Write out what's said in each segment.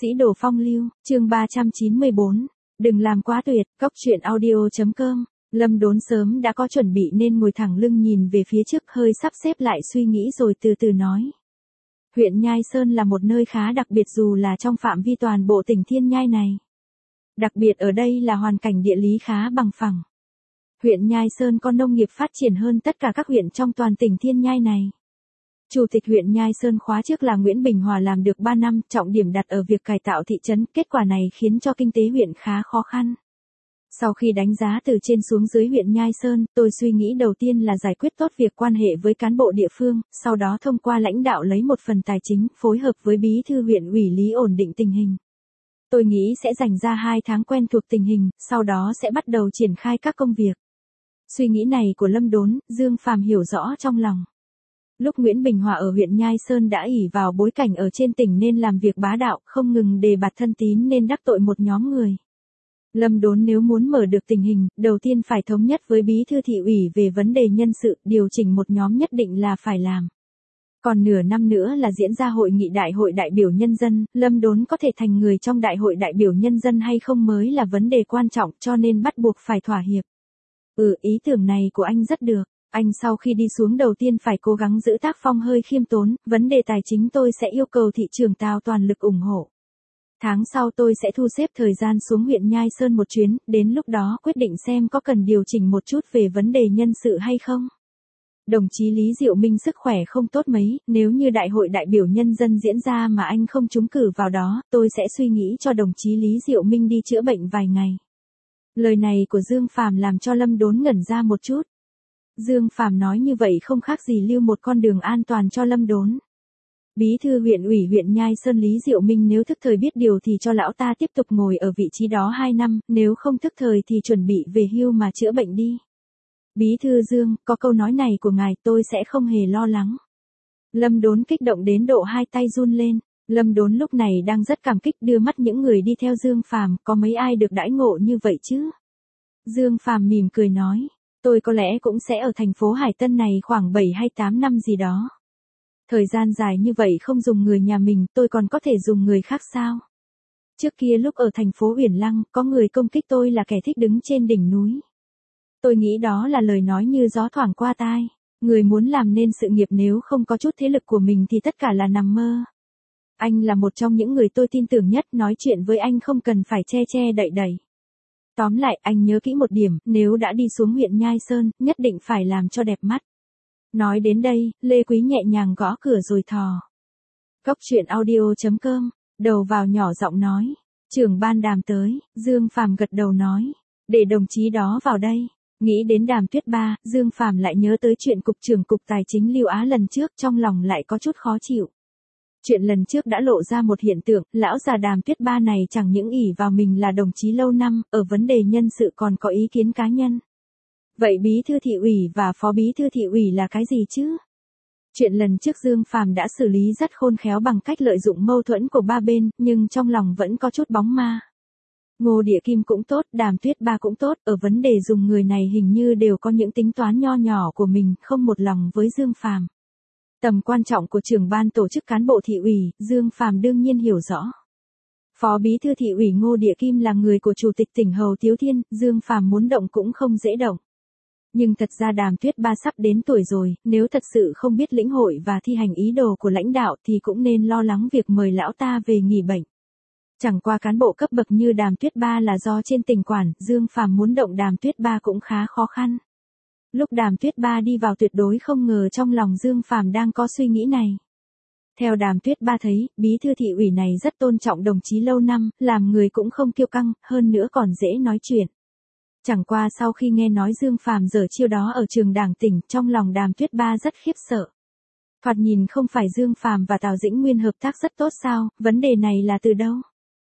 Sĩ đồ phong lưu, chương 394. Đừng làm quá tuyệt, cóc truyện audio.com. Lâm Đốn sớm đã có chuẩn bị nên ngồi thẳng lưng nhìn về phía trước, hơi sắp xếp lại suy nghĩ rồi từ từ nói. Huyện Nhai Sơn là một nơi khá đặc biệt dù là trong phạm vi toàn bộ tỉnh Thiên Nhai này. Đặc biệt ở đây là hoàn cảnh địa lý khá bằng phẳng. Huyện Nhai Sơn có nông nghiệp phát triển hơn tất cả các huyện trong toàn tỉnh Thiên Nhai này. Chủ tịch huyện Nhai Sơn khóa trước là Nguyễn Bình Hòa làm được 3 năm, trọng điểm đặt ở việc cải tạo thị trấn, kết quả này khiến cho kinh tế huyện khá khó khăn. Sau khi đánh giá từ trên xuống dưới huyện Nhai Sơn, tôi suy nghĩ đầu tiên là giải quyết tốt việc quan hệ với cán bộ địa phương, sau đó thông qua lãnh đạo lấy một phần tài chính, phối hợp với bí thư huyện ủy lý ổn định tình hình. Tôi nghĩ sẽ dành ra 2 tháng quen thuộc tình hình, sau đó sẽ bắt đầu triển khai các công việc. Suy nghĩ này của Lâm Đốn, Dương Phàm hiểu rõ trong lòng. Lúc Nguyễn Bình Hòa ở huyện Nhai Sơn đã ỷ vào bối cảnh ở trên tỉnh nên làm việc bá đạo, không ngừng đề bạt thân tín nên đắc tội một nhóm người. Lâm Đốn nếu muốn mở được tình hình, đầu tiên phải thống nhất với bí thư thị ủy về vấn đề nhân sự, điều chỉnh một nhóm nhất định là phải làm. Còn nửa năm nữa là diễn ra hội nghị đại hội đại biểu nhân dân, Lâm Đốn có thể thành người trong đại hội đại biểu nhân dân hay không mới là vấn đề quan trọng, cho nên bắt buộc phải thỏa hiệp. Ý tưởng này của anh rất được. Anh sau khi đi xuống đầu tiên phải cố gắng giữ tác phong hơi khiêm tốn, vấn đề tài chính tôi sẽ yêu cầu thị trường Tào toàn lực ủng hộ. Tháng sau tôi sẽ thu xếp thời gian xuống huyện Nhai Sơn một chuyến, đến lúc đó quyết định xem có cần điều chỉnh một chút về vấn đề nhân sự hay không. Đồng chí Lý Diệu Minh sức khỏe không tốt mấy, nếu như đại hội đại biểu nhân dân diễn ra mà anh không trúng cử vào đó, tôi sẽ suy nghĩ cho đồng chí Lý Diệu Minh đi chữa bệnh vài ngày. Lời này của Dương Phàm làm cho Lâm Đốn ngẩn ra một chút. Dương Phàm nói như vậy không khác gì lưu một con đường an toàn cho Lâm Đốn. Bí thư huyện ủy huyện Nhai Sơn Lý Diệu Minh nếu thức thời biết điều thì cho lão ta tiếp tục ngồi ở vị trí đó 2 năm, nếu không thức thời thì chuẩn bị về hưu mà chữa bệnh đi. Bí thư Dương, có câu nói này của ngài tôi sẽ không hề lo lắng. Lâm Đốn kích động đến độ 2 tay run lên. Lâm Đốn lúc này đang rất cảm kích đưa mắt những người đi theo Dương Phàm, có mấy ai được đãi ngộ như vậy chứ? Dương Phàm mỉm cười nói. Tôi có lẽ cũng sẽ ở thành phố Hải Tân này khoảng 7 hay 8 năm gì đó. Thời gian dài như vậy không dùng người nhà mình, tôi còn có thể dùng người khác sao? Trước kia lúc ở thành phố Uyển Lăng, có người công kích tôi là kẻ thích đứng trên đỉnh núi. Tôi nghĩ đó là lời nói như gió thoảng qua tai. Người muốn làm nên sự nghiệp nếu không có chút thế lực của mình thì tất cả là nằm mơ. Anh là một trong những người tôi tin tưởng nhất, nói chuyện với anh không cần phải che che đậy đậy. Tóm lại, anh nhớ kỹ một điểm, nếu đã đi xuống huyện Nhai Sơn, nhất định phải làm cho đẹp mắt. Nói đến đây, Lê Quý nhẹ nhàng gõ cửa rồi thò. Cóc truyện audio.com, đầu vào nhỏ giọng nói. Trưởng ban Đàm tới, Dương Phàm gật đầu nói. Để đồng chí đó vào đây. Nghĩ đến Đàm Tuyết Ba, Dương Phàm lại nhớ tới chuyện cục trưởng cục tài chính Lưu Á lần trước, trong lòng lại có chút khó chịu. Chuyện lần trước đã lộ ra một hiện tượng, lão già Đàm Tuyết Ba này chẳng những ỷ vào mình là đồng chí lâu năm, ở vấn đề nhân sự còn có ý kiến cá nhân. Vậy bí thư thị ủy và phó bí thư thị ủy là cái gì chứ? Chuyện lần trước Dương Phàm đã xử lý rất khôn khéo bằng cách lợi dụng mâu thuẫn của ba bên, nhưng trong lòng vẫn có chút bóng ma. Ngô Địa Kim cũng tốt, Đàm Tuyết Ba cũng tốt, ở vấn đề dùng người này hình như đều có những tính toán nho nhỏ của mình, không một lòng với Dương Phàm. Tầm quan trọng của trưởng ban tổ chức cán bộ thị ủy, Dương Phàm đương nhiên hiểu rõ. Phó bí thư thị ủy Ngô Địa Kim là người của chủ tịch tỉnh Hầu Tiếu Thiên, Dương Phàm muốn động cũng không dễ động. Nhưng thật ra Đàm Tuyết Ba sắp đến tuổi rồi, nếu thật sự không biết lĩnh hội và thi hành ý đồ của lãnh đạo thì cũng nên lo lắng việc mời lão ta về nghỉ bệnh. Chẳng qua cán bộ cấp bậc như Đàm Tuyết Ba là do trên tỉnh quản, Dương Phàm muốn động Đàm Tuyết Ba cũng khá khó khăn. Lúc Đàm Tuyết Ba đi vào tuyệt đối không ngờ trong lòng Dương Phàm đang có suy nghĩ này. Theo Đàm Tuyết Ba thấy, bí thư thị ủy này rất tôn trọng đồng chí lâu năm, làm người cũng không kiêu căng, hơn nữa còn dễ nói chuyện. Chẳng qua sau khi nghe nói Dương Phàm giở chiêu đó ở trường đảng tỉnh, trong lòng Đàm Tuyết Ba rất khiếp sợ. Thoạt nhìn không phải Dương Phàm và Tào Dĩnh Nguyên hợp tác rất tốt sao, vấn đề này là từ đâu?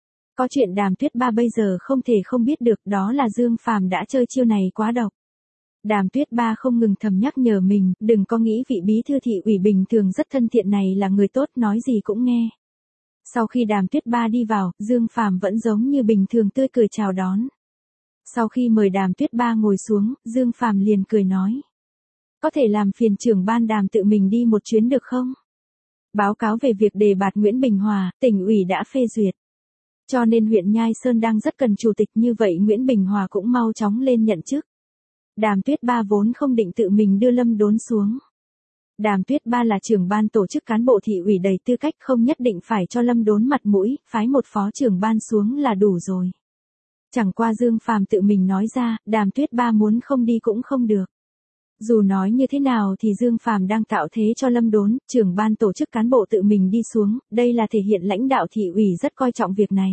Có chuyện Đàm Tuyết Ba bây giờ không thể không biết được, đó là Dương Phàm đã chơi chiêu này quá độc. Đàm Tuyết Ba không ngừng thầm nhắc nhở mình, đừng có nghĩ vị bí thư thị ủy bình thường rất thân thiện này là người tốt, nói gì cũng nghe. Sau khi Đàm Tuyết Ba đi vào, Dương Phàm vẫn giống như bình thường tươi cười chào đón. Sau khi mời Đàm Tuyết Ba ngồi xuống, Dương Phàm liền cười nói. Có thể làm phiền trưởng ban Đàm tự mình đi một chuyến được không? Báo cáo về việc đề bạt Nguyễn Bình Hòa, tỉnh ủy đã phê duyệt. Cho nên huyện Nhai Sơn đang rất cần chủ tịch, như vậy Nguyễn Bình Hòa cũng mau chóng lên nhận chức. Đàm Tuyết Ba vốn không định tự mình đưa Lâm Đốn xuống. Đàm Tuyết Ba là trưởng ban tổ chức cán bộ thị ủy đầy tư cách, không nhất định phải cho Lâm Đốn mặt mũi, phái một phó trưởng ban xuống là đủ rồi. Chẳng qua Dương Phàm tự mình nói ra, Đàm Tuyết Ba muốn không đi cũng không được. Dù nói như thế nào thì Dương Phàm đang tạo thế cho Lâm Đốn, trưởng ban tổ chức cán bộ tự mình đi xuống, đây là thể hiện lãnh đạo thị ủy rất coi trọng việc này.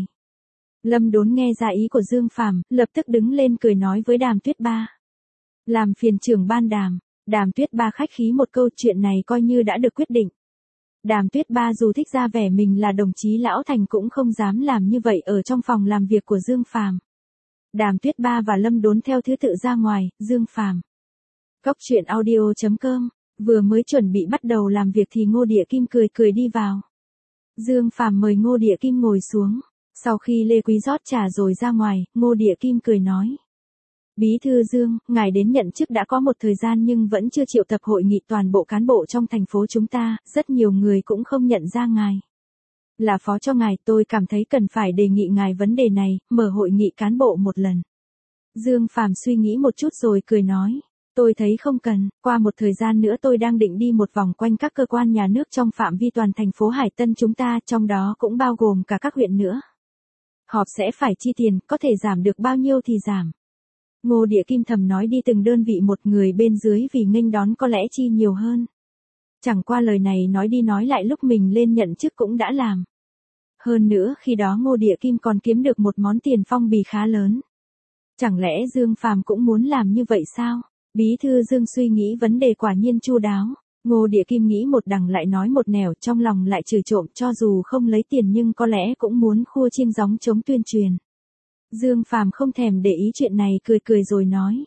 Lâm Đốn nghe ra ý của Dương Phàm, lập tức đứng lên cười nói với Đàm Tuyết Ba. Làm phiền trưởng ban Đàm. Đàm Tuyết Ba khách khí một câu, chuyện này coi như đã được quyết định. Đàm Tuyết Ba dù thích ra vẻ mình là đồng chí lão thành cũng không dám làm như vậy ở trong phòng làm việc của Dương Phàm. Đàm Tuyết Ba và Lâm Đốn theo thứ tự ra ngoài, Dương Phàm. Cóc truyện audio.com, vừa mới chuẩn bị bắt đầu làm việc thì Ngô Địa Kim cười cười đi vào. Dương Phàm mời Ngô Địa Kim ngồi xuống, sau khi Lê Quý rót trà rồi ra ngoài, Ngô Địa Kim cười nói. Bí thư Dương, ngài đến nhận chức đã có một thời gian nhưng vẫn chưa triệu tập hội nghị toàn bộ cán bộ trong thành phố chúng ta, rất nhiều người cũng không nhận ra ngài. Là phó cho ngài, tôi cảm thấy cần phải đề nghị ngài vấn đề này, mở hội nghị cán bộ một lần. Dương Phàm suy nghĩ một chút rồi cười nói. Tôi thấy không cần, qua một thời gian nữa tôi đang định đi một vòng quanh các cơ quan nhà nước trong phạm vi toàn thành phố Hải Tân chúng ta, trong đó cũng bao gồm cả các huyện nữa. Họp sẽ phải chi tiền, có thể giảm được bao nhiêu thì giảm. Ngô Địa Kim thầm nói đi từng đơn vị một người bên dưới vì nghênh đón có lẽ chi nhiều hơn. Chẳng qua lời này nói đi nói lại lúc mình lên nhận chức cũng đã làm. Hơn nữa khi đó Ngô Địa Kim còn kiếm được một món tiền phong bì khá lớn. Chẳng lẽ Dương Phàm cũng muốn làm như vậy sao? Bí thư Dương suy nghĩ vấn đề quả nhiên chu đáo. Ngô Địa Kim nghĩ một đằng lại nói một nẻo, trong lòng lại chửi trộm, cho dù không lấy tiền nhưng có lẽ cũng muốn khua chiêng gióng chống tuyên truyền. Dương Phàm không thèm để ý chuyện này, cười cười rồi nói.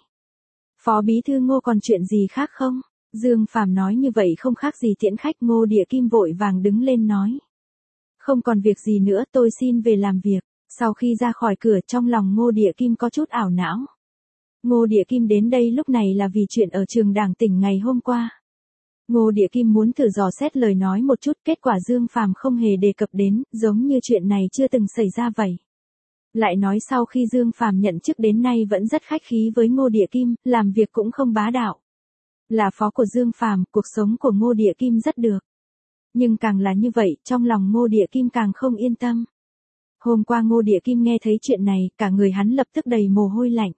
Phó bí thư Ngô còn chuyện gì khác không? Dương Phàm nói như vậy không khác gì tiễn khách. Ngô Địa Kim vội vàng đứng lên nói. Không còn việc gì nữa, tôi xin về làm việc. Sau khi ra khỏi cửa trong lòng Ngô Địa Kim có chút ảo não. Ngô Địa Kim đến đây lúc này là vì chuyện ở trường đảng tỉnh ngày hôm qua. Ngô Địa Kim muốn thử dò xét lời nói một chút, kết quả Dương Phàm không hề đề cập đến, giống như chuyện này chưa từng xảy ra vậy. Lại nói sau khi Dương Phàm nhận chức đến nay vẫn rất khách khí với Ngô Địa Kim, làm việc cũng không bá đạo. Là phó của Dương Phàm, cuộc sống của Ngô Địa Kim rất được. Nhưng càng là như vậy, trong lòng Ngô Địa Kim càng không yên tâm. Hôm qua Ngô Địa Kim nghe thấy chuyện này, cả người hắn lập tức đầy mồ hôi lạnh.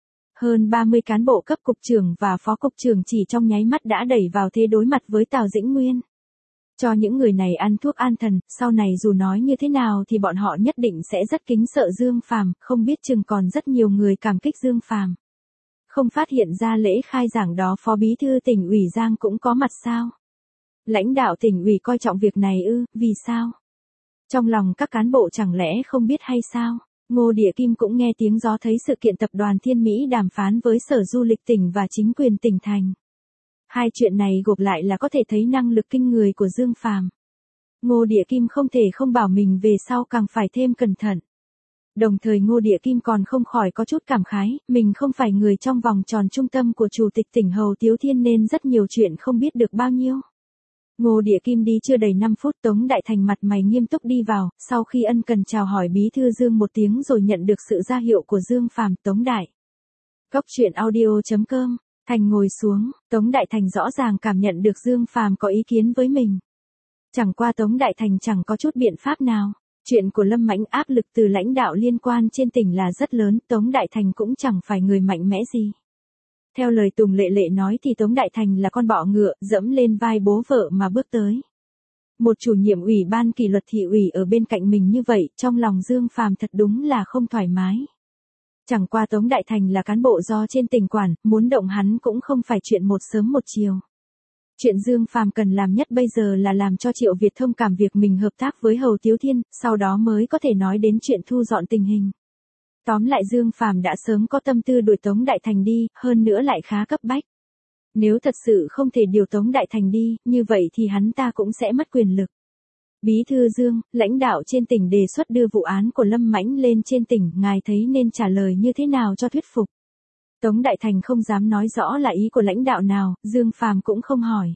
Hơn 30 cán bộ cấp cục trưởng và phó cục trưởng chỉ trong nháy mắt đã đẩy vào thế đối mặt với Tào Dĩnh Nguyên. Cho những người này ăn thuốc an thần, sau này dù nói như thế nào thì bọn họ nhất định sẽ rất kính sợ Dương Phàm, không biết chừng còn rất nhiều người cảm kích Dương Phàm. Không phát hiện ra lễ khai giảng đó phó bí thư tỉnh ủy Giang cũng có mặt sao? Lãnh đạo tỉnh ủy coi trọng việc này ư, vì sao? Trong lòng các cán bộ chẳng lẽ không biết hay sao? Ngô Địa Kim cũng nghe tiếng gió thấy sự kiện tập đoàn Thiên Mỹ đàm phán với Sở Du lịch tỉnh và chính quyền tỉnh thành. Hai chuyện này gộp lại là có thể thấy năng lực kinh người của Dương Phàm. Ngô Địa Kim không thể không bảo mình về sau càng phải thêm cẩn thận. Đồng thời Ngô Địa Kim còn không khỏi có chút cảm khái, mình không phải người trong vòng tròn trung tâm của Chủ tịch tỉnh Hầu Tiếu Thiên nên rất nhiều chuyện không biết được bao nhiêu. Ngô Địa Kim đi chưa đầy 5 phút, Tống Đại Thành mặt mày nghiêm túc đi vào, sau khi ân cần chào hỏi bí thư Dương một tiếng rồi nhận được sự ra hiệu của Dương Phàm. Tống Đại. Cóc truyện audio.com, Thành ngồi xuống, Tống Đại Thành rõ ràng cảm nhận được Dương Phàm có ý kiến với mình. Chẳng qua Tống Đại Thành chẳng có chút biện pháp nào. Chuyện của Lâm Mãnh áp lực từ lãnh đạo liên quan trên tỉnh là rất lớn, Tống Đại Thành cũng chẳng phải người mạnh mẽ gì. Theo lời Tùng Lệ Lệ nói thì Tống Đại Thành là con bọ ngựa, dẫm lên vai bố vợ mà bước tới. Một chủ nhiệm ủy ban kỷ luật thị ủy ở bên cạnh mình như vậy, trong lòng Dương Phàm thật đúng là không thoải mái. Chẳng qua Tống Đại Thành là cán bộ do trên tỉnh quản, muốn động hắn cũng không phải chuyện một sớm một chiều. Chuyện Dương Phàm cần làm nhất bây giờ là làm cho Triệu Việt thông cảm việc mình hợp tác với Hầu Tiếu Thiên, sau đó mới có thể nói đến chuyện thu dọn tình hình. Tóm lại Dương Phàm đã sớm có tâm tư đuổi Tống Đại Thành đi, hơn nữa lại khá cấp bách. Nếu thật sự không thể điều Tống Đại Thành đi, như vậy thì hắn ta cũng sẽ mất quyền lực. Bí thư Dương, lãnh đạo trên tỉnh đề xuất đưa vụ án của Lâm Mãnh lên trên tỉnh, ngài thấy nên trả lời như thế nào cho thuyết phục. Tống Đại Thành không dám nói rõ là ý của lãnh đạo nào, Dương Phàm cũng không hỏi.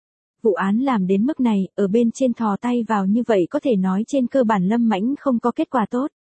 Vụ án làm đến mức này, ở bên trên thò tay vào như vậy có thể nói trên cơ bản Lâm Mãnh không có kết quả tốt.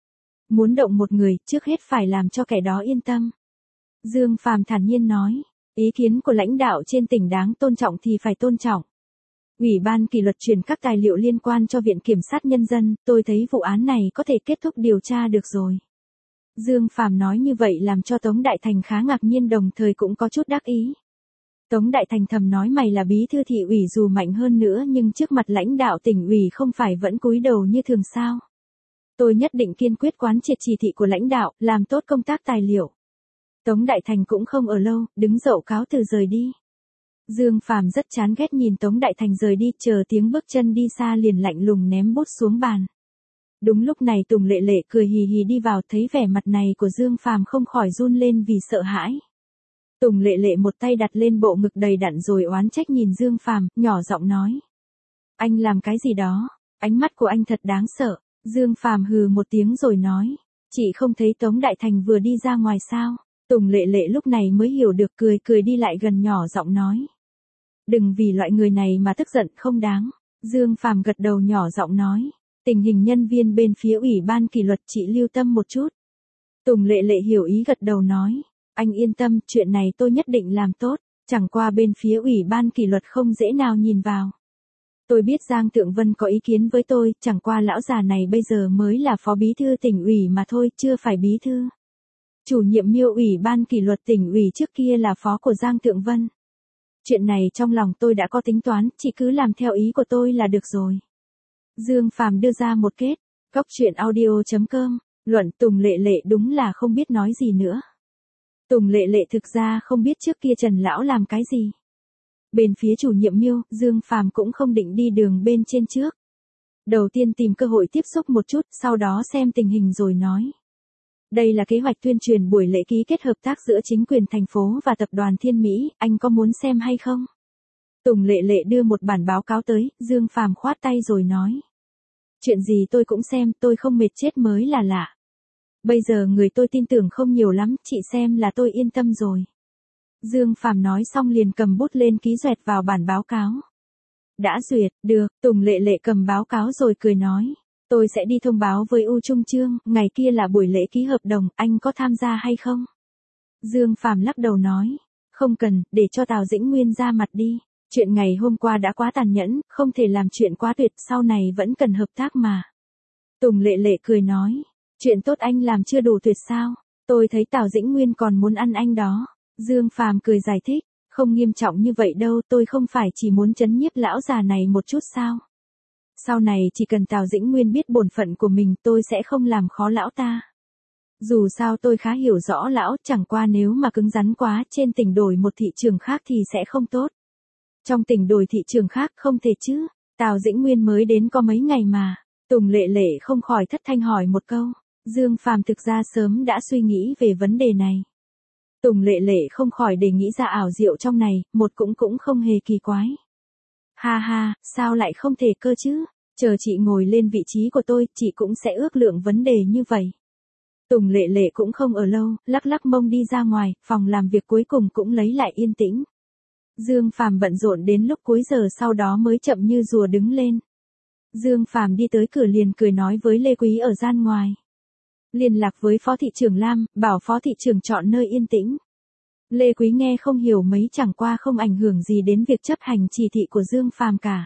Muốn động một người, trước hết phải làm cho kẻ đó yên tâm. Dương Phàm thản nhiên nói, ý kiến của lãnh đạo trên tỉnh đáng tôn trọng thì phải tôn trọng. Ủy ban kỷ luật truyền các tài liệu liên quan cho Viện Kiểm sát Nhân dân, tôi thấy vụ án này có thể kết thúc điều tra được rồi. Dương Phàm nói như vậy làm cho Tống Đại Thành khá ngạc nhiên, đồng thời cũng có chút đắc ý. Tống Đại Thành thầm nói, mày là bí thư thị ủy dù mạnh hơn nữa nhưng trước mặt lãnh đạo tỉnh ủy không phải vẫn cúi đầu như thường sao? Tôi nhất định kiên quyết quán triệt chỉ thị của lãnh đạo, làm tốt công tác tài liệu. Tống Đại Thành cũng không ở lâu, đứng dậu cáo từ rời đi. Dương Phàm rất chán ghét nhìn Tống Đại Thành rời đi, chờ tiếng bước chân đi xa liền lạnh lùng ném bút xuống bàn. Đúng lúc này Tùng Lệ Lệ cười hì hì đi vào, thấy vẻ mặt này của Dương Phàm không khỏi run lên vì sợ hãi. Tùng Lệ Lệ một tay đặt lên bộ ngực đầy đặn rồi oán trách nhìn Dương Phàm, nhỏ giọng nói. Anh làm cái gì đó, ánh mắt của anh thật đáng sợ. Dương Phàm hừ một tiếng rồi nói. Chị không thấy Tống Đại Thành vừa đi ra ngoài sao? Tùng Lệ Lệ lúc này mới hiểu được, cười cười đi lại gần nhỏ giọng nói. Đừng vì loại người này mà tức giận, không đáng. Dương Phàm gật đầu nhỏ giọng nói. Tình hình nhân viên bên phía Ủy ban kỷ luật chị lưu tâm một chút. Tùng Lệ Lệ hiểu ý gật đầu nói. Anh yên tâm, chuyện này tôi nhất định làm tốt. Chẳng qua bên phía Ủy ban kỷ luật không dễ nào nhìn vào. Tôi biết Giang Thượng Vân có ý kiến với tôi, chẳng qua lão già này bây giờ mới là phó bí thư tỉnh ủy mà thôi, chưa phải bí thư. Chủ nhiệm Miêu Ủy ban kỷ luật tỉnh ủy trước kia là phó của Giang Thượng Vân. Chuyện này trong lòng tôi đã có tính toán, chỉ cứ làm theo ý của tôi là được rồi. Dương Phàm đưa ra một kết. Cóc truyện audio.com. Luận Tùng Lệ Lệ đúng là không biết nói gì nữa. Tùng Lệ Lệ thực ra không biết trước kia Trần Lão làm cái gì. Bên phía chủ nhiệm Miêu, Dương Phàm cũng không định đi đường bên trên trước. Đầu tiên tìm cơ hội tiếp xúc một chút, sau đó xem tình hình rồi nói. Đây là kế hoạch tuyên truyền buổi lễ ký kết hợp tác giữa chính quyền thành phố và tập đoàn Thiên Mỹ, anh có muốn xem hay không? Tùng Lệ Lệ đưa một bản báo cáo tới, Dương Phàm khoát tay rồi nói. Chuyện gì tôi cũng xem, tôi không mệt chết mới là lạ. Bây giờ người tôi tin tưởng không nhiều lắm, chị xem là tôi yên tâm rồi. Dương Phàm nói xong liền cầm bút lên ký duyệt vào bản báo cáo. Đã duyệt, được, Tùng Lệ Lệ cầm báo cáo rồi cười nói. Tôi sẽ đi thông báo với U Trung Trương, ngày kia là buổi lễ ký hợp đồng, anh có tham gia hay không? Dương Phàm lắc đầu nói. Không cần, để cho Tào Dĩnh Nguyên ra mặt đi. Chuyện ngày hôm qua đã quá tàn nhẫn, không thể làm chuyện quá tuyệt, sau này vẫn cần hợp tác mà. Tùng Lệ Lệ cười nói. Chuyện tốt anh làm chưa đủ tuyệt sao? Tôi thấy Tào Dĩnh Nguyên còn muốn ăn anh đó. Dương Phàm cười giải thích. Không nghiêm trọng như vậy đâu, tôi không phải chỉ muốn trấn nhiếp lão già này một chút sao? Sau này chỉ cần Tào Dĩnh Nguyên biết bổn phận của mình, tôi sẽ không làm khó lão ta. Dù sao tôi khá hiểu rõ lão, chẳng qua nếu mà cứng rắn quá, trên tỉnh đổi một thị trường khác thì sẽ không tốt. Trong tỉnh đổi thị trường khác không thể chứ, Tào Dĩnh Nguyên mới đến có mấy ngày mà. Tùng Lệ Lệ không khỏi thất thanh hỏi một câu. Dương Phàm thực ra sớm đã suy nghĩ về vấn đề này. Tùng Lệ Lệ không khỏi để nghĩ ra ảo diệu trong này, một cũng không hề kỳ quái. Ha ha, sao lại không thể cơ chứ? Chờ chị ngồi lên vị trí của tôi, chị cũng sẽ ước lượng vấn đề như vậy. Tùng Lệ Lệ cũng không ở lâu, lắc lắc mông đi ra ngoài, phòng làm việc cuối cùng cũng lấy lại yên tĩnh. Dương Phàm bận rộn đến lúc cuối giờ sau đó mới chậm như rùa đứng lên. Dương Phàm đi tới cửa liền cười nói với Lê Quý ở gian ngoài. Liên lạc với Phó thị trưởng Lam, bảo Phó thị trưởng chọn nơi yên tĩnh. Lê Quý nghe không hiểu mấy, chẳng qua không ảnh hưởng gì đến việc chấp hành chỉ thị của Dương Phàm cả.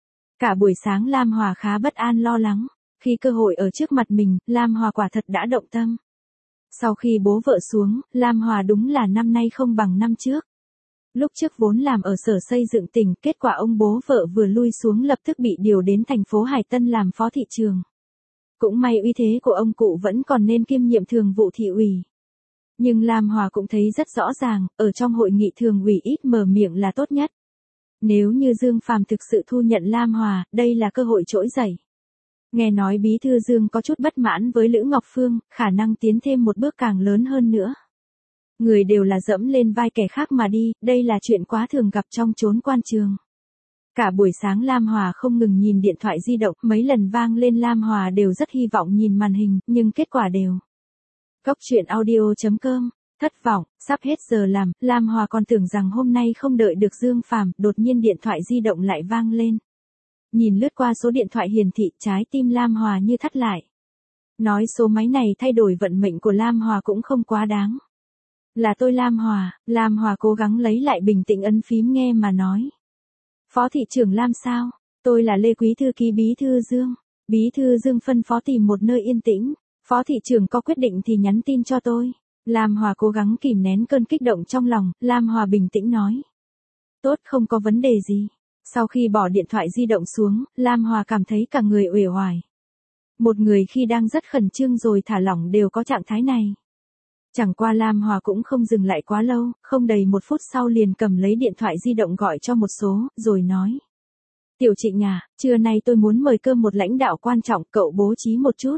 Cả buổi sáng Lam Hòa khá bất an lo lắng. Khi cơ hội ở trước mặt mình, Lam Hòa quả thật đã động tâm. Sau khi bố vợ xuống, Lam Hòa đúng là năm nay không bằng năm trước. Lúc trước vốn làm ở sở xây dựng tỉnh, kết quả ông bố vợ vừa lui xuống lập tức bị điều đến thành phố Hải Tân làm phó thị trường. Cũng may uy thế của ông cụ vẫn còn nên kiêm nhiệm thường vụ thị ủy. Nhưng Lam Hòa cũng thấy rất rõ ràng, ở trong hội nghị thường ủy ít mở miệng là tốt nhất. Nếu như Dương Phàm thực sự thu nhận Lam Hòa, đây là cơ hội trỗi dậy. Nghe nói bí thư Dương có chút bất mãn với Lữ Ngọc Phương, khả năng tiến thêm một bước càng lớn hơn nữa. Người đều là dẫm lên vai kẻ khác mà đi, đây là chuyện quá thường gặp trong chốn quan trường. Cả buổi sáng Lam Hòa không ngừng nhìn điện thoại di động, mấy lần vang lên Lam Hòa đều rất hy vọng nhìn màn hình, nhưng kết quả đều. Cóc truyện audio.com. Thất vọng, sắp hết giờ làm, Lam Hòa còn tưởng rằng hôm nay không đợi được Dương Phàm, đột nhiên điện thoại di động lại vang lên. Nhìn lướt qua số điện thoại hiển thị, trái tim Lam Hòa như thắt lại. Nói số máy này thay đổi vận mệnh của Lam Hòa cũng không quá đáng. Là tôi Lam Hòa cố gắng lấy lại bình tĩnh ấn phím nghe mà nói. Phó thị trưởng Lam sao? Tôi là Lê Quý thư ký Bí thư Dương. Bí thư Dương phân phó tìm một nơi yên tĩnh. Phó thị trưởng có quyết định thì nhắn tin cho tôi. Lam Hòa cố gắng kìm nén cơn kích động trong lòng, Lam Hòa bình tĩnh nói. Tốt, không có vấn đề gì. Sau khi bỏ điện thoại di động xuống, Lam Hòa cảm thấy cả người uể oải. Một người khi đang rất khẩn trương rồi thả lỏng đều có trạng thái này. Chẳng qua Lam Hòa cũng không dừng lại quá lâu, không đầy 1 phút sau liền cầm lấy điện thoại di động gọi cho một số, rồi nói. Tiểu Trịnh à, trưa nay tôi muốn mời cơm một lãnh đạo quan trọng, cậu bố trí một chút.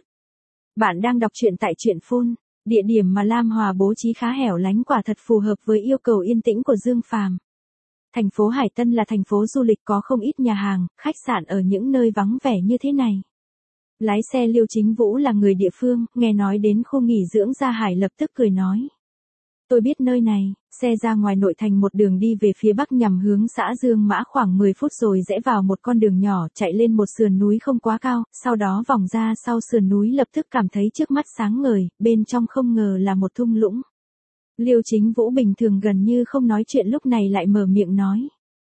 Bạn đang đọc truyện tại truyện Phun, địa điểm mà Lam Hòa bố trí khá hẻo lánh quả thật phù hợp với yêu cầu yên tĩnh của Dương Phàm. Thành phố Hải Tân là thành phố du lịch có không ít nhà hàng, khách sạn ở những nơi vắng vẻ như thế này. Lái xe Liêu Chính Vũ là người địa phương, nghe nói đến khu nghỉ dưỡng Gia Hải lập tức cười nói. Tôi biết nơi này, xe ra ngoài nội thành một đường đi về phía bắc nhằm hướng xã Dương Mã khoảng 10 phút rồi rẽ vào một con đường nhỏ chạy lên một sườn núi không quá cao, sau đó vòng ra sau sườn núi lập tức cảm thấy trước mắt sáng ngời, bên trong không ngờ là một thung lũng. Liêu Chính Vũ bình thường gần như không nói chuyện lúc này lại mở miệng nói.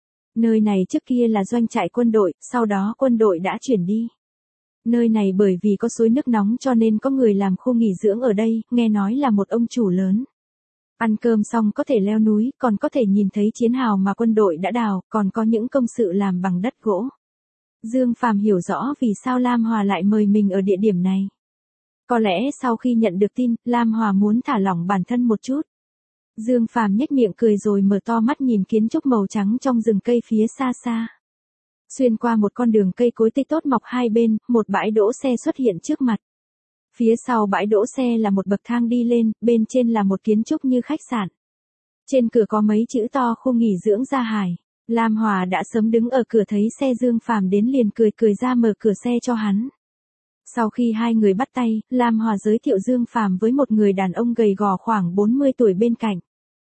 Nơi này trước kia là doanh trại quân đội, sau đó quân đội đã chuyển đi. Nơi này bởi vì có suối nước nóng cho nên có người làm khu nghỉ dưỡng ở đây, nghe nói là một ông chủ lớn. Ăn cơm xong có thể leo núi, còn có thể nhìn thấy chiến hào mà quân đội đã đào, còn có những công sự làm bằng đất gỗ. Dương Phàm hiểu rõ vì sao Lam Hòa lại mời mình ở địa điểm này. Có lẽ sau khi nhận được tin, Lam Hòa muốn thả lỏng bản thân một chút. Dương Phàm nhếch miệng cười rồi mở to mắt nhìn kiến trúc màu trắng trong rừng cây phía xa xa. Xuyên qua một con đường cây cối tươi tốt mọc hai bên, một bãi đỗ xe xuất hiện trước mặt. Phía sau bãi đỗ xe là một bậc thang đi lên, bên trên là một kiến trúc như khách sạn. Trên cửa có mấy chữ to khu nghỉ dưỡng Gia Hải. Lam Hòa đã sớm đứng ở cửa thấy xe Dương Phàm đến liền cười ra mở cửa xe cho hắn. Sau khi hai người bắt tay, Lam Hòa giới thiệu Dương Phàm với một người đàn ông gầy gò khoảng 40 tuổi bên cạnh.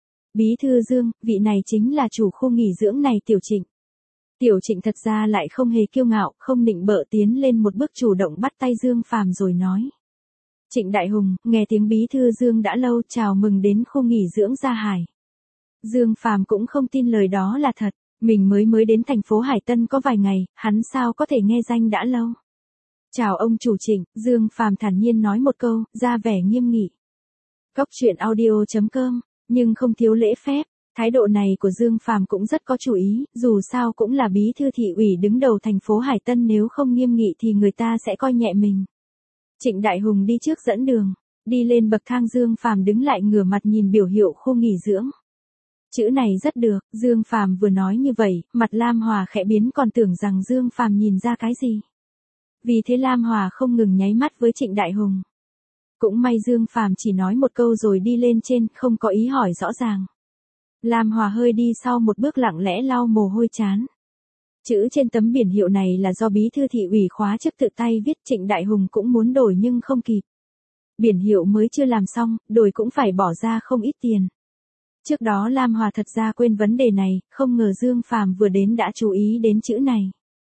Bí thư Dương, vị này chính là chủ khu nghỉ dưỡng này Tiểu Trịnh. Tiểu Trịnh thật ra lại không hề kiêu ngạo, không nịnh bợ tiến lên một bước chủ động bắt tay Dương Phàm rồi nói. Trịnh Đại Hùng, nghe tiếng Bí thư Dương đã lâu, chào mừng đến khu nghỉ dưỡng Gia Hải. Dương Phàm cũng không tin lời đó là thật, mình mới đến thành phố Hải Tân có vài ngày, hắn sao có thể nghe danh đã lâu. Chào ông chủ Trịnh, Dương Phàm thản nhiên nói một câu, ra vẻ nghiêm nghị. Cóc truyện audio.com, nhưng không thiếu lễ phép. Thái độ này của Dương Phàm cũng rất có chủ ý, dù sao cũng là bí thư thị ủy đứng đầu thành phố Hải Tân, nếu không nghiêm nghị thì người ta sẽ coi nhẹ mình. Trịnh Đại Hùng đi trước dẫn đường, đi lên bậc thang Dương Phàm đứng lại ngửa mặt nhìn biểu hiệu khu nghỉ dưỡng. Chữ này rất được, Dương Phàm vừa nói như vậy, mặt Lam Hòa khẽ biến còn tưởng rằng Dương Phàm nhìn ra cái gì. Vì thế Lam Hòa không ngừng nháy mắt với Trịnh Đại Hùng. Cũng may Dương Phàm chỉ nói một câu rồi đi lên trên, không có ý hỏi rõ ràng. Lam Hòa hơi đi sau một bước lặng lẽ lau mồ hôi trán. Chữ trên tấm biển hiệu này là do bí thư thị ủy khóa chức tự tay viết, Trịnh Đại Hùng cũng muốn đổi nhưng không kịp. Biển hiệu mới chưa làm xong, đổi cũng phải bỏ ra không ít tiền. Trước đó Lam Hòa thật ra quên vấn đề này, không ngờ Dương Phàm vừa đến đã chú ý đến chữ này.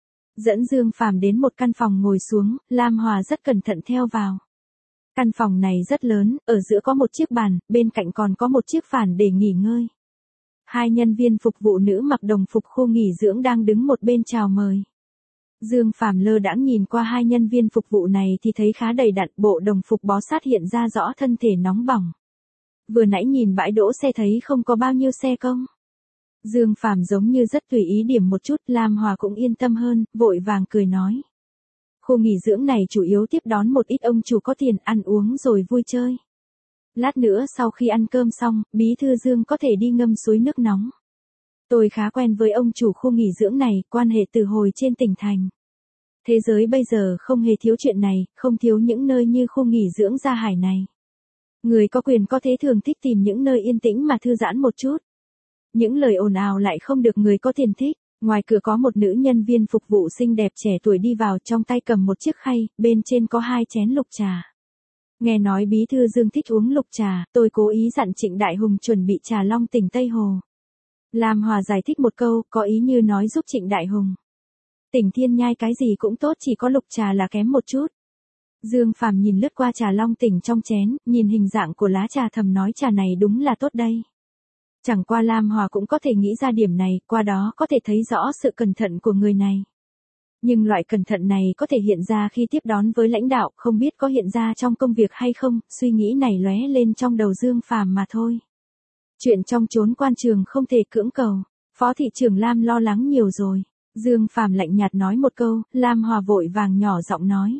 Dẫn Dương Phàm đến một căn phòng ngồi xuống, Lam Hòa rất cẩn thận theo vào. Căn phòng này rất lớn, ở giữa có một chiếc bàn, bên cạnh còn có một chiếc phản để nghỉ ngơi. Hai nhân viên phục vụ nữ mặc đồng phục khu nghỉ dưỡng đang đứng một bên chào mời. Dương Phàm lơ đãng nhìn qua hai nhân viên phục vụ này thì thấy khá đầy đặn, bộ đồng phục bó sát hiện ra rõ thân thể nóng bỏng. Vừa nãy nhìn bãi đỗ xe thấy không có bao nhiêu xe công. Dương Phàm giống như rất tùy ý điểm một chút, Lam Hòa cũng yên tâm hơn, vội vàng cười nói. Khu nghỉ dưỡng này chủ yếu tiếp đón một ít ông chủ có tiền, ăn uống rồi vui chơi. Lát nữa sau khi ăn cơm xong, Bí thư Dương có thể đi ngâm suối nước nóng. Tôi khá quen với ông chủ khu nghỉ dưỡng này, quan hệ từ hồi trên tỉnh thành. Thế giới bây giờ không hề thiếu chuyện này, không thiếu những nơi như khu nghỉ dưỡng Gia Hải này. Người có quyền có thế thường thích tìm những nơi yên tĩnh mà thư giãn một chút. Những lời ồn ào lại không được người có tiền thích. Ngoài cửa có một nữ nhân viên phục vụ xinh đẹp trẻ tuổi đi vào, trong tay cầm một chiếc khay, bên trên có 2 chén lục trà. Nghe nói Bí thư Dương thích uống lục trà, tôi cố ý dặn Trịnh Đại Hùng chuẩn bị trà long tỉnh Tây Hồ. Lam Hòa giải thích một câu, có ý như nói giúp Trịnh Đại Hùng. Tỉnh Thiên Nhai cái gì cũng tốt, chỉ có lục trà là kém một chút. Dương Phàm nhìn lướt qua trà long tỉnh trong chén, nhìn hình dạng của lá trà thầm nói trà này đúng là tốt đây. Chẳng qua Lam Hòa cũng có thể nghĩ ra điểm này, qua đó có thể thấy rõ sự cẩn thận của người này. Nhưng loại cẩn thận này có thể hiện ra khi tiếp đón với lãnh đạo, không biết có hiện ra trong công việc hay không, suy nghĩ này lóe lên trong đầu Dương Phàm mà thôi. Chuyện trong chốn quan trường không thể cưỡng cầu, Phó thị trưởng Lam lo lắng nhiều rồi. Dương Phàm lạnh nhạt nói một câu, Lam Hòa vội vàng nhỏ giọng nói.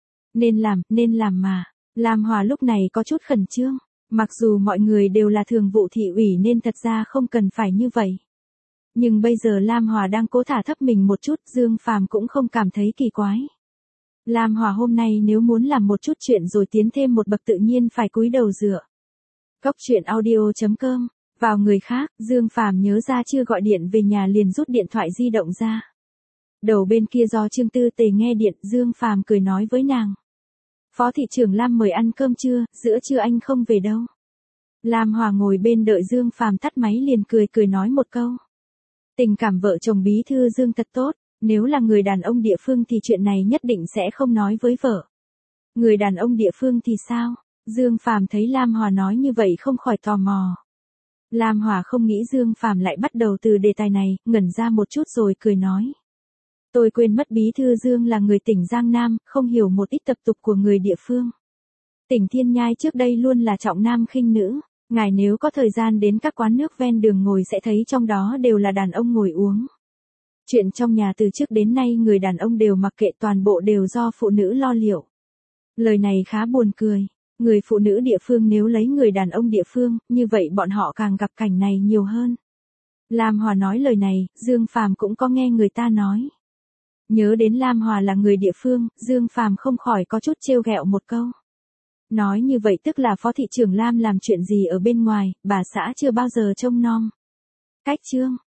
Nên làm mà. Lam Hòa lúc này có chút khẩn trương, mặc dù mọi người đều là thường vụ thị ủy nên thật ra không cần phải như vậy. Nhưng bây giờ Lam Hòa đang cố thả thấp mình một chút, Dương Phàm cũng không cảm thấy kỳ quái. Lam Hòa hôm nay nếu muốn làm một chút chuyện rồi tiến thêm một bậc tự nhiên phải cúi đầu dựa. Góc truyện audio.com. Vào người khác, Dương Phàm nhớ ra chưa gọi điện về nhà liền rút điện thoại di động ra. Đầu bên kia do Trương Tư Tề nghe điện, Dương Phàm cười nói với nàng. Phó thị trưởng Lam mời ăn cơm trưa, giữa trưa anh không về đâu. Lam Hòa ngồi bên đợi Dương Phàm tắt máy liền cười nói một câu. Tình cảm vợ chồng bí thư Dương thật tốt, nếu là người đàn ông địa phương thì chuyện này nhất định sẽ không nói với vợ. Người đàn ông địa phương thì sao? Dương Phàm thấy Lam Hòa nói như vậy không khỏi tò mò. Lam Hòa không nghĩ Dương Phàm lại bắt đầu từ đề tài này, ngẩn ra một chút rồi cười nói. Tôi quên mất bí thư Dương là người tỉnh Giang Nam, không hiểu một ít tập tục của người địa phương. Tỉnh Thiên Nhai trước đây luôn là trọng nam khinh nữ, ngài nếu có thời gian đến các quán nước ven đường ngồi sẽ thấy trong đó đều là đàn ông ngồi uống. Chuyện trong nhà từ trước đến nay người đàn ông đều mặc kệ, toàn bộ đều do phụ nữ lo liệu. Lời này khá buồn cười. Người phụ nữ địa phương nếu lấy người đàn ông địa phương, như vậy bọn họ càng gặp cảnh này nhiều hơn. Lam Hòa nói lời này, Dương Phàm cũng có nghe người ta nói. Nhớ đến Lam Hòa là người địa phương, Dương Phàm không khỏi có chút trêu ghẹo một câu. Nói như vậy tức là Phó thị trưởng Lam làm chuyện gì ở bên ngoài, bà xã chưa bao giờ trông nom. Cách chương.